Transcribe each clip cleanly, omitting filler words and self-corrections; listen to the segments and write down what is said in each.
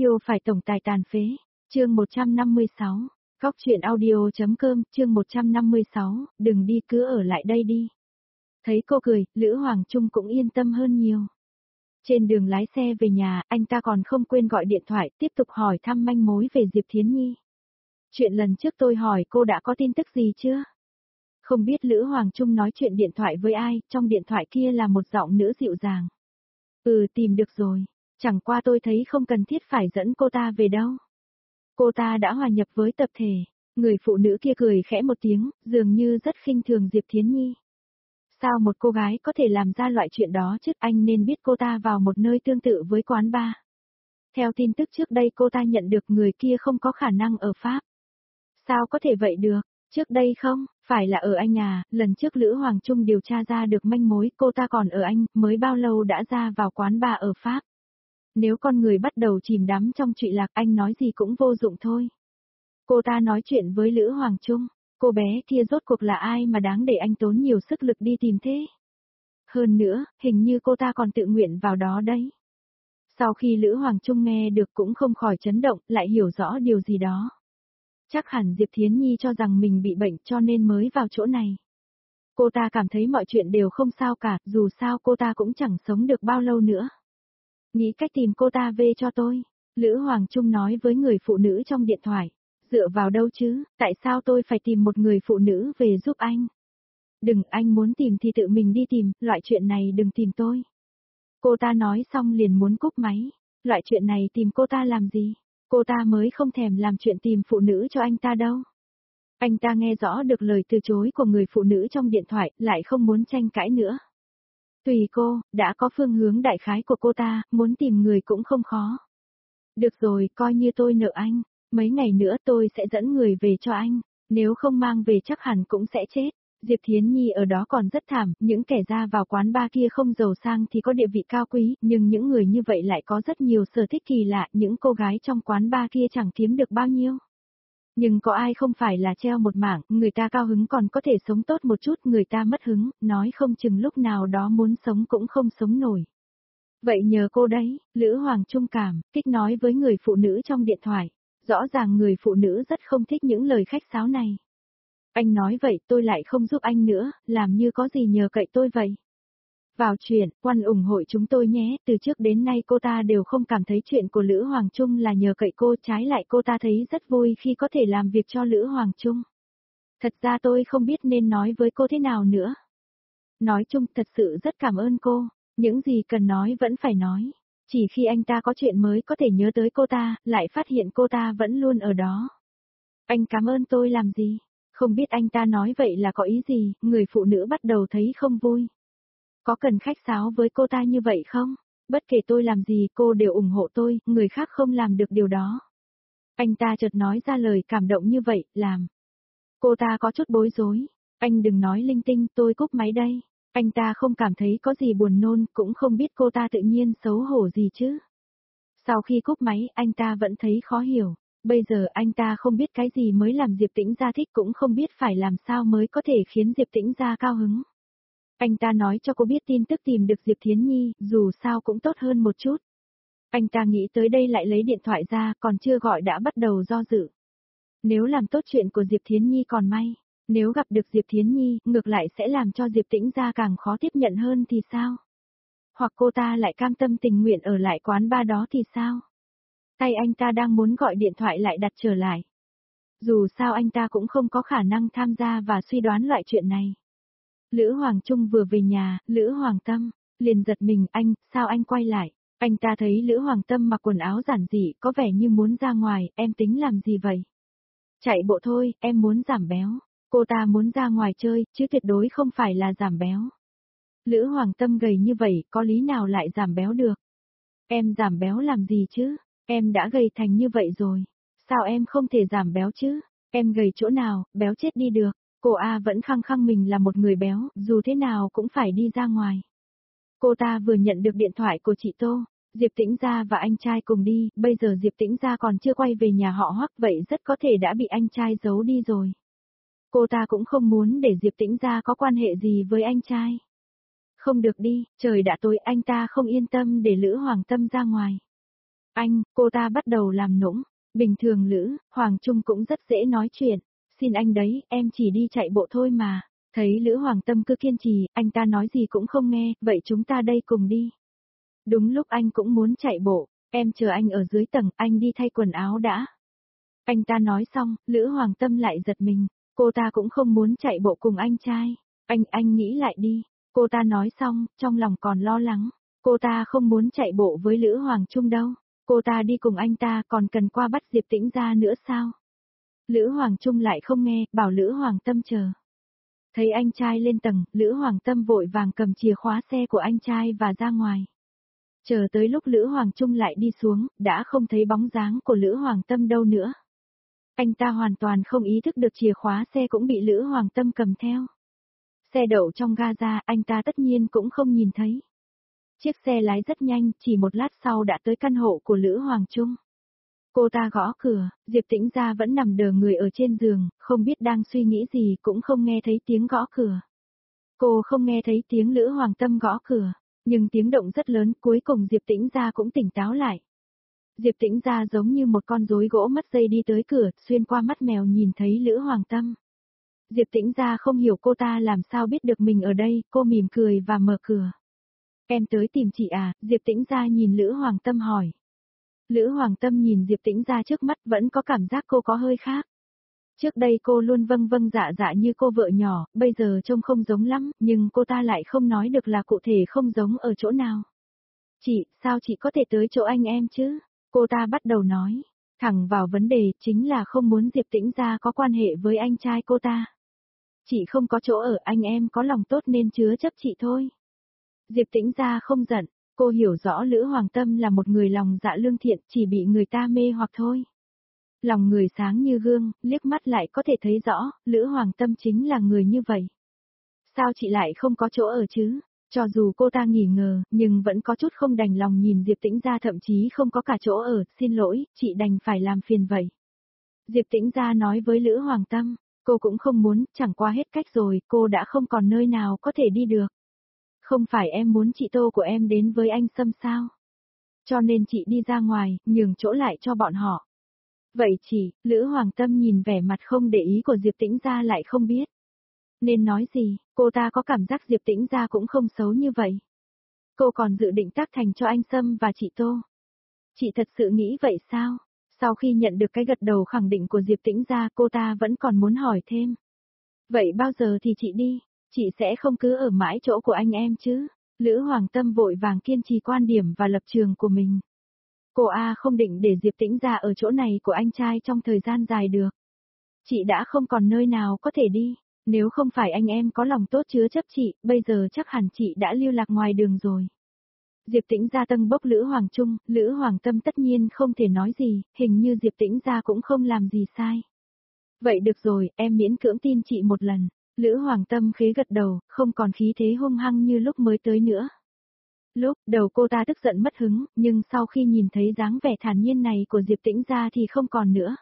Yêu phải tổng tài tàn phế. Chương 156. Góc truyện audio.com, chương 156, đừng đi cứ ở lại đây đi. Thấy cô cười, Lữ Hoàng Trung cũng yên tâm hơn nhiều. Trên đường lái xe về nhà, anh ta còn không quên gọi điện thoại, tiếp tục hỏi thăm manh mối về Diệp Thiến Nhi. Chuyện lần trước tôi hỏi cô đã có tin tức gì chưa? Không biết Lữ Hoàng Trung nói chuyện điện thoại với ai, trong điện thoại kia là một giọng nữ dịu dàng. Tìm được rồi, chẳng qua tôi thấy không cần thiết phải dẫn cô ta về đâu. Cô ta đã hòa nhập với tập thể. Người phụ nữ kia cười khẽ một tiếng, dường như rất khinh thường Diệp Thiến Nhi. Sao một cô gái có thể làm ra loại chuyện đó chứ? Anh nên biết cô ta vào một nơi tương tự với quán bar. Theo tin tức trước đây cô ta nhận được người kia không có khả năng ở Pháp. Sao có thể vậy được? Trước đây không, phải là ở Anh à, lần trước Lữ Hoàng Trung điều tra ra được manh mối cô ta còn ở Anh, mới bao lâu đã ra vào quán bar ở Pháp. Nếu con người bắt đầu chìm đắm trong trụy lạc anh nói gì cũng vô dụng thôi. Cô ta nói chuyện với Lữ Hoàng Trung, cô bé kia rốt cuộc là ai mà đáng để anh tốn nhiều sức lực đi tìm thế? Hơn nữa, hình như cô ta còn tự nguyện vào đó đấy. Sau khi Lữ Hoàng Trung nghe được cũng không khỏi chấn động, lại hiểu rõ điều gì đó. Chắc hẳn Diệp Thiến Nhi cho rằng mình bị bệnh cho nên mới vào chỗ này. Cô ta cảm thấy mọi chuyện đều không sao cả, dù sao cô ta cũng chẳng sống được bao lâu nữa. Nghĩ cách tìm cô ta về cho tôi. Lữ Hoàng Trung nói với người phụ nữ trong điện thoại. Dựa vào đâu chứ, tại sao tôi phải tìm một người phụ nữ về giúp anh? Đừng, anh muốn tìm thì tự mình đi tìm, loại chuyện này đừng tìm tôi. Cô ta nói xong liền muốn cúp máy. Loại chuyện này tìm cô ta làm gì? Cô ta mới không thèm làm chuyện tìm phụ nữ cho anh ta đâu. Anh ta nghe rõ được lời từ chối của người phụ nữ trong điện thoại, lại không muốn tranh cãi nữa. Tùy cô, đã có phương hướng đại khái của cô ta, muốn tìm người cũng không khó. Được rồi, coi như tôi nợ anh. Mấy ngày nữa tôi sẽ dẫn người về cho anh. Nếu không mang về chắc hẳn cũng sẽ chết. Diệp Thiến Nhi ở đó còn rất thảm, những kẻ ra vào quán bar kia không giàu sang thì có địa vị cao quý, nhưng những người như vậy lại có rất nhiều sở thích kỳ lạ, những cô gái trong quán bar kia chẳng kiếm được bao nhiêu. Nhưng có ai không phải là treo một mảng, người ta cao hứng còn có thể sống tốt một chút, người ta mất hứng, nói không chừng lúc nào đó muốn sống cũng không sống nổi. Vậy nhờ cô đấy, Lữ Hoàng Trung cảm, kích nói với người phụ nữ trong điện thoại. Rõ ràng người phụ nữ rất không thích những lời khách sáo này. Anh nói vậy tôi lại không giúp anh nữa, làm như có gì nhờ cậy tôi vậy. Vào chuyện, quan ủng hộ chúng tôi nhé, từ trước đến nay cô ta đều không cảm thấy chuyện của Lữ Hoàng Trung là nhờ cậy cô, trái lại cô ta thấy rất vui khi có thể làm việc cho Lữ Hoàng Trung. Thật ra tôi không biết nên nói với cô thế nào nữa. Nói chung thật sự rất cảm ơn cô, những gì cần nói vẫn phải nói. Chỉ khi anh ta có chuyện mới có thể nhớ tới cô ta, lại phát hiện cô ta vẫn luôn ở đó. Anh cảm ơn tôi làm gì? Không biết anh ta nói vậy là có ý gì, người phụ nữ bắt đầu thấy không vui. Có cần khách sáo với cô ta như vậy không? Bất kể tôi làm gì cô đều ủng hộ tôi, người khác không làm được điều đó. Anh ta chợt nói ra lời cảm động như vậy, làm. Cô ta có chút bối rối. Anh đừng nói linh tinh, tôi cúp máy đây. Anh ta không cảm thấy có gì buồn nôn, cũng không biết cô ta tự nhiên xấu hổ gì chứ. Sau khi cúp máy, anh ta vẫn thấy khó hiểu. Bây giờ anh ta không biết cái gì mới làm Diệp Tĩnh Gia thích, cũng không biết phải làm sao mới có thể khiến Diệp Tĩnh Gia cao hứng. Anh ta nói cho cô biết tin tức tìm được Diệp Thiến Nhi, dù sao cũng tốt hơn một chút. Anh ta nghĩ tới đây lại lấy điện thoại ra, còn chưa gọi đã bắt đầu do dự. Nếu làm tốt chuyện của Diệp Thiến Nhi còn may, nếu gặp được Diệp Thiến Nhi, ngược lại sẽ làm cho Diệp Tĩnh Gia càng khó tiếp nhận hơn thì sao? Hoặc cô ta lại cam tâm tình nguyện ở lại quán bar đó thì sao? Tay anh ta đang muốn gọi điện thoại lại đặt trở lại. Dù sao anh ta cũng không có khả năng tham gia và suy đoán loại chuyện này. Lữ Hoàng Trung vừa về nhà, Lữ Hoàng Tâm, liền giật mình, anh, sao anh quay lại? Anh ta thấy Lữ Hoàng Tâm mặc quần áo giản dị, có vẻ như muốn ra ngoài, em tính làm gì vậy? Chạy bộ thôi, em muốn giảm béo. Cô ta muốn ra ngoài chơi, chứ tuyệt đối không phải là giảm béo. Lữ Hoàng Tâm gầy như vậy, có lý nào lại giảm béo được? Em giảm béo làm gì chứ? Em đã gầy thành như vậy rồi. Sao em không thể giảm béo chứ? Em gầy chỗ nào, béo chết đi được. Cô A vẫn khăng khăng mình là một người béo, dù thế nào cũng phải đi ra ngoài. Cô ta vừa nhận được điện thoại của chị Tô, Diệp Tĩnh Gia và anh trai cùng đi, bây giờ Diệp Tĩnh Gia còn chưa quay về nhà họ Hoắc, vậy rất có thể đã bị anh trai giấu đi rồi. Cô ta cũng không muốn để Diệp Tĩnh Gia có quan hệ gì với anh trai. Không được đi, trời đã tối, anh ta không yên tâm để Lữ Hoàng Tâm ra ngoài. Anh, cô ta bắt đầu làm nũng. Bình thường Lữ Hoàng Trung cũng rất dễ nói chuyện. Xin anh đấy, em chỉ đi chạy bộ thôi mà. Thấy Lữ Hoàng Tâm cứ kiên trì, anh ta nói gì cũng không nghe, vậy chúng ta đây cùng đi. Đúng lúc anh cũng muốn chạy bộ, em chờ anh ở dưới tầng, anh đi thay quần áo đã. Anh ta nói xong, Lữ Hoàng Tâm lại giật mình, cô ta cũng không muốn chạy bộ cùng anh trai. Anh nghĩ lại đi. Cô ta nói xong, trong lòng còn lo lắng. Cô ta không muốn chạy bộ với Lữ Hoàng Trung đâu. Cô ta đi cùng anh ta còn cần qua bắt Diệp Tĩnh ra nữa sao? Lữ Hoàng Trung lại không nghe, bảo Lữ Hoàng Tâm chờ. Thấy anh trai lên tầng, Lữ Hoàng Tâm vội vàng cầm chìa khóa xe của anh trai và ra ngoài. Chờ tới lúc Lữ Hoàng Trung lại đi xuống, đã không thấy bóng dáng của Lữ Hoàng Tâm đâu nữa. Anh ta hoàn toàn không ý thức được chìa khóa xe cũng bị Lữ Hoàng Tâm cầm theo. Xe đậu trong ga, anh ta tất nhiên cũng không nhìn thấy. Chiếc xe lái rất nhanh, chỉ một lát sau đã tới căn hộ của Lữ Hoàng Trung. Cô ta gõ cửa, Diệp Tĩnh Gia vẫn nằm đờ người ở trên giường, không biết đang suy nghĩ gì cũng không nghe thấy tiếng gõ cửa. Cô không nghe thấy tiếng Lữ Hoàng Tâm gõ cửa, nhưng tiếng động rất lớn, cuối cùng Diệp Tĩnh Gia cũng tỉnh táo lại. Diệp Tĩnh Gia giống như một con rối gỗ mất dây đi tới cửa, xuyên qua mắt mèo nhìn thấy Lữ Hoàng Tâm. Diệp Tĩnh Gia không hiểu cô ta làm sao biết được mình ở đây, cô mỉm cười và mở cửa. Em tới tìm chị à? Diệp Tĩnh Gia nhìn Lữ Hoàng Tâm hỏi. Lữ Hoàng Tâm nhìn Diệp Tĩnh Gia trước mắt vẫn có cảm giác cô có hơi khác. Trước đây cô luôn vâng vâng dạ dạ như cô vợ nhỏ, bây giờ trông không giống lắm, nhưng cô ta lại không nói được là cụ thể không giống ở chỗ nào. Chị, sao chị có thể tới chỗ anh em chứ? Cô ta bắt đầu nói, thẳng vào vấn đề, chính là không muốn Diệp Tĩnh Gia có quan hệ với anh trai cô ta. Chị không có chỗ ở, anh em có lòng tốt nên chứa chấp chị thôi. Diệp Tĩnh Gia không giận, cô hiểu rõ Lữ Hoàng Tâm là một người lòng dạ lương thiện, chỉ bị người ta mê hoặc thôi. Lòng người sáng như gương, liếc mắt lại có thể thấy rõ, Lữ Hoàng Tâm chính là người như vậy. Sao chị lại không có chỗ ở chứ? Cho dù cô ta nghi ngờ, nhưng vẫn có chút không đành lòng nhìn Diệp Tĩnh Gia thậm chí không có cả chỗ ở, xin lỗi, chị đành phải làm phiền vậy. Diệp Tĩnh Gia nói với Lữ Hoàng Tâm, cô cũng không muốn, chẳng qua hết cách rồi, cô đã không còn nơi nào có thể đi được. Không phải em muốn chị Tô của em đến với anh Sâm sao? Cho nên chị đi ra ngoài, nhường chỗ lại cho bọn họ. Vậy chị, Lữ Hoàng Tâm nhìn vẻ mặt không để ý của Diệp Tĩnh Gia lại không biết. Nên nói gì, cô ta có cảm giác Diệp Tĩnh Gia cũng không xấu như vậy. Cô còn dự định tác thành cho anh Sâm và chị Tô. Chị thật sự nghĩ vậy sao? Sau khi nhận được cái gật đầu khẳng định của Diệp Tĩnh Gia, cô ta vẫn còn muốn hỏi thêm. Vậy bao giờ thì chị đi? Chị sẽ không cứ ở mãi chỗ của anh em chứ? Lữ Hoàng Tâm vội vàng kiên trì quan điểm và lập trường của mình. Cô không định để Diệp Tĩnh Gia ở chỗ này của anh trai trong thời gian dài được. Chị đã không còn nơi nào có thể đi. Nếu không phải anh em có lòng tốt chứa chấp chị, bây giờ chắc hẳn chị đã lưu lạc ngoài đường rồi. Diệp Tĩnh Gia tâng bốc Lữ Hoàng Trung, Lữ Hoàng Tâm tất nhiên không thể nói gì, hình như Diệp Tĩnh Gia cũng không làm gì sai. Vậy được rồi, em miễn cưỡng tin chị một lần. Lữ Hoàng Tâm khế gật đầu, không còn khí thế hung hăng như lúc mới tới nữa. Lúc đầu cô ta tức giận mất hứng, nhưng sau khi nhìn thấy dáng vẻ thản nhiên này của Diệp Tĩnh Gia thì không còn nữa.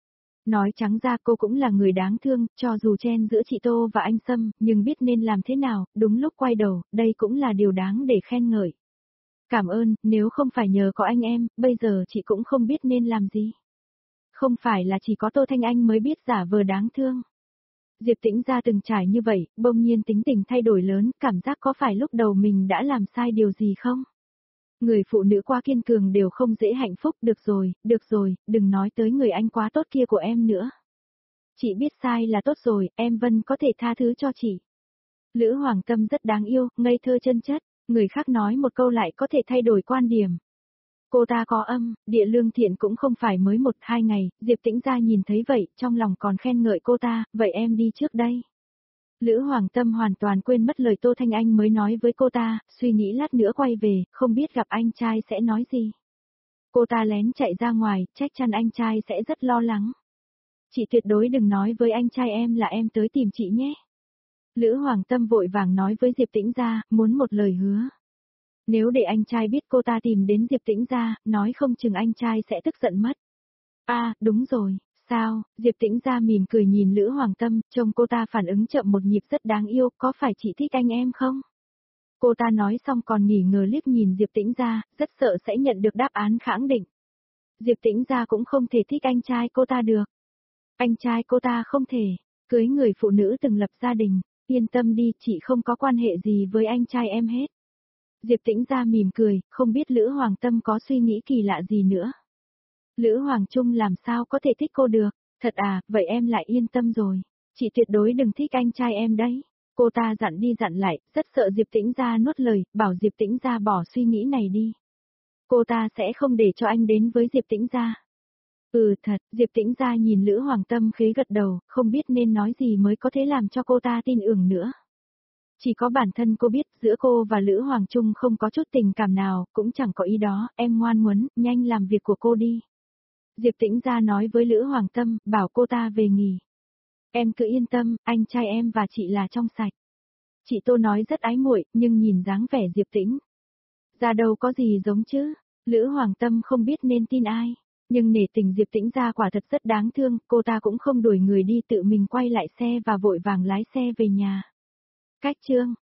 Nói trắng ra cô cũng là người đáng thương, cho dù chen giữa chị Tô và anh Sâm, nhưng biết nên làm thế nào, đúng lúc quay đầu, đây cũng là điều đáng để khen ngợi. Cảm ơn, nếu không phải nhờ có anh em, bây giờ chị cũng không biết nên làm gì. Không phải là chỉ có Tô Thanh Anh mới biết giả vờ đáng thương. Diệp Tĩnh Gia từng trải như vậy, bỗng nhiên tính tình thay đổi lớn, cảm giác có phải lúc đầu mình đã làm sai điều gì không? Người phụ nữ quá kiên cường đều không dễ hạnh phúc, được rồi, đừng nói tới người anh quá tốt kia của em nữa. Chị biết sai là tốt rồi, em Vân có thể tha thứ cho chị. Lữ Hoàng Tâm rất đáng yêu, ngây thơ chân chất, người khác nói một câu lại có thể thay đổi quan điểm. Cô ta có địa lương thiện cũng không phải mới 1-2 ngày, Diệp Tĩnh Gia nhìn thấy vậy, trong lòng còn khen ngợi cô ta, vậy em đi trước đây. Lữ Hoàng Tâm hoàn toàn quên mất lời Tô Thanh Anh mới nói với cô ta, suy nghĩ lát nữa quay về, không biết gặp anh trai sẽ nói gì. Cô ta lén chạy ra ngoài, chắc chắn anh trai sẽ rất lo lắng. Chị tuyệt đối đừng nói với anh trai em là em tới tìm chị nhé. Lữ Hoàng Tâm vội vàng nói với Diệp Tĩnh Gia, muốn một lời hứa. Nếu để anh trai biết cô ta tìm đến Diệp Tĩnh Gia, nói không chừng anh trai sẽ tức giận mất. Đúng rồi, sao? Diệp Tĩnh Gia mỉm cười nhìn Lữ Hoàng Tâm, trông cô ta phản ứng chậm một nhịp rất đáng yêu, có phải chị thích anh em không? Cô ta nói xong còn nghỉ ngờ liếc nhìn Diệp Tĩnh Gia, rất sợ sẽ nhận được đáp án khẳng định. Diệp Tĩnh Gia cũng không thể thích anh trai cô ta được. Anh trai cô ta không thể cưới người phụ nữ từng lập gia đình, yên tâm đi, chị không có quan hệ gì với anh trai em hết. Diệp Tĩnh Gia mỉm cười, không biết Lữ Hoàng Tâm có suy nghĩ kỳ lạ gì nữa. Lữ Hoàng Trung làm sao có thể thích cô được, thật à, vậy em lại yên tâm rồi. Chị tuyệt đối đừng thích anh trai em đấy. Cô ta dặn đi dặn lại, rất sợ Diệp Tĩnh Gia nuốt lời, bảo Diệp Tĩnh Gia bỏ suy nghĩ này đi. Cô ta sẽ không để cho anh đến với Diệp Tĩnh Gia. Ừ thật, Diệp Tĩnh Gia nhìn Lữ Hoàng Tâm khế gật đầu, không biết nên nói gì mới có thể làm cho cô ta tin tưởng nữa. Chỉ có bản thân cô biết giữa cô và Lữ Hoàng Trung không có chút tình cảm nào, cũng chẳng có ý đó, em ngoan ngoãn, nhanh làm việc của cô đi. Diệp Tĩnh Gia nói với Lữ Hoàng Tâm, bảo cô ta về nghỉ. Em cứ yên tâm, anh trai em và chị là trong sạch. Chị Tô nói rất ái muội, nhưng nhìn dáng vẻ Diệp Tĩnh Gia đâu có gì giống chứ. Lữ Hoàng Tâm không biết nên tin ai. Nhưng nể tình Diệp Tĩnh Gia quả thật rất đáng thương, cô ta cũng không đuổi người đi, tự mình quay lại xe và vội vàng lái xe về nhà. Cách chương